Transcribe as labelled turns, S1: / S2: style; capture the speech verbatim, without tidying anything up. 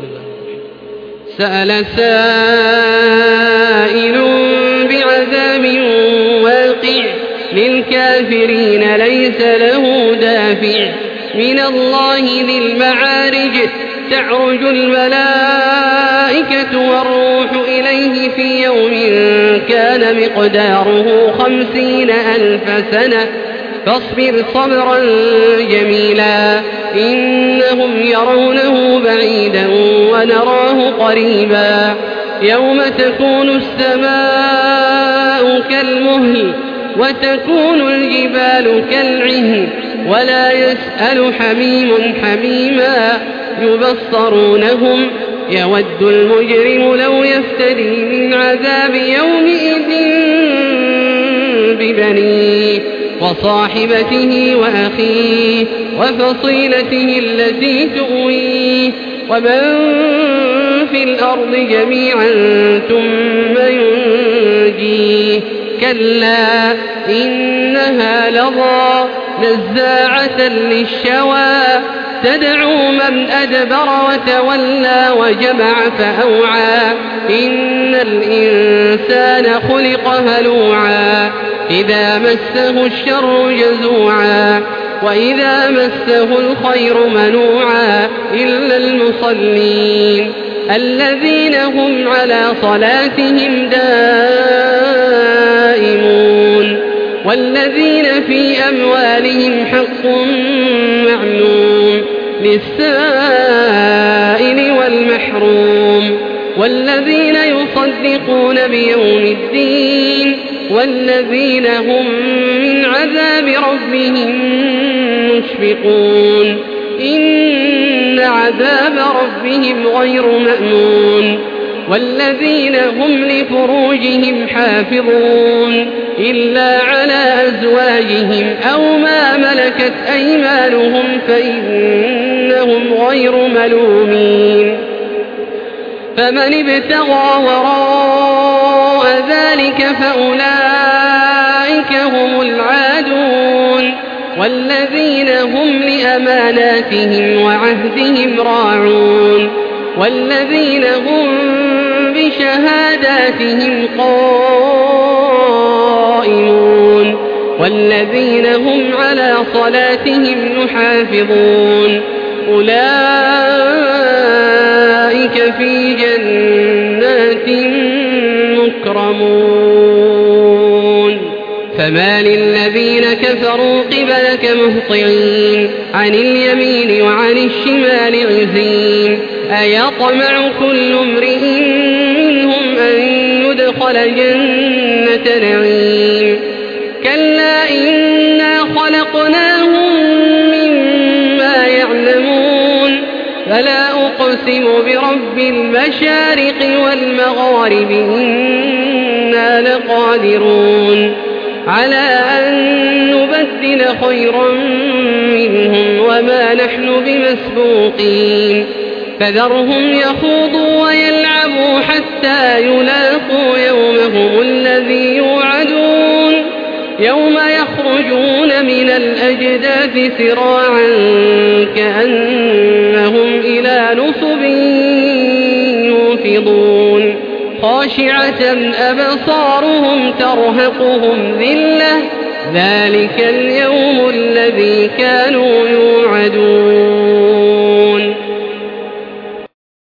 S1: سأل سائل بعذاب واقع للكافرين ليس له دافع من الله ذي المعارج تعرج الملائكة والروح إليه في يوم كان مقداره خمسين ألف سنة فاصبر صبرا جميلا إنهم يرونه بعيدا ونراه قريبا يوم تكون السماء كالمهل وتكون الجبال كالعهن ولا يسأل حميم حميما يبصرونهم يود المجرم لو يفتدي من عذاب يومئذ ببنيه وصاحبته وأخيه وفصيلته التي تؤويه ومن في الأرض جميعا ثم ينجيه كلا إنها لظى نزاعة للشوى تدعو من أدبر وتولى وجمع فأوعى إن الإنسان خلق هلوعا إذا مسه الشر جزوعا وإذا مسه الخير منوعا إلا المصلين الذين هم على صلاتهم دائمون والذين في أموالهم حق معلوم للسائل والمحروم والذين يصدقون بيوم الدين والذين هم من عذاب ربهم مشفقون إن عذاب ربهم غير مأمون والذين هم لفروجهم حافظون إلا على أزواجهم أو ما ملكت أيمانهم فإنهم غير ملومين فمن ابتغى وراء ذلك فأولئك هم العادون والذين هم لأماناتهم وعهدهم راعون والذين هم بشهاداتهم قائمون والذين هم على صلاتهم يحافظون أولئك في جنات مكرمون فما للذين كفروا قبلك مهطعين عن اليمين وعن الشمال عزين أيطمع كل امرئ منهم أن يدخل جنة نعيم كلا إنا خلقناهم مما يعلمون فلا أقسم برب المشارق والمغارب إنا لقادرون على أن نبدل خيرا منهم وما نحن بمسبوقين فذرهم يخوضوا ويلعبوا حتى يلاقوا يومهم الذي يوعدون يوم يخرجون من الأجداث سراعا كأنهم إلى نصب يوفضون خاشعة أبصارهم ترهقهم ذلة ذلك اليوم الذي كانوا يوعدون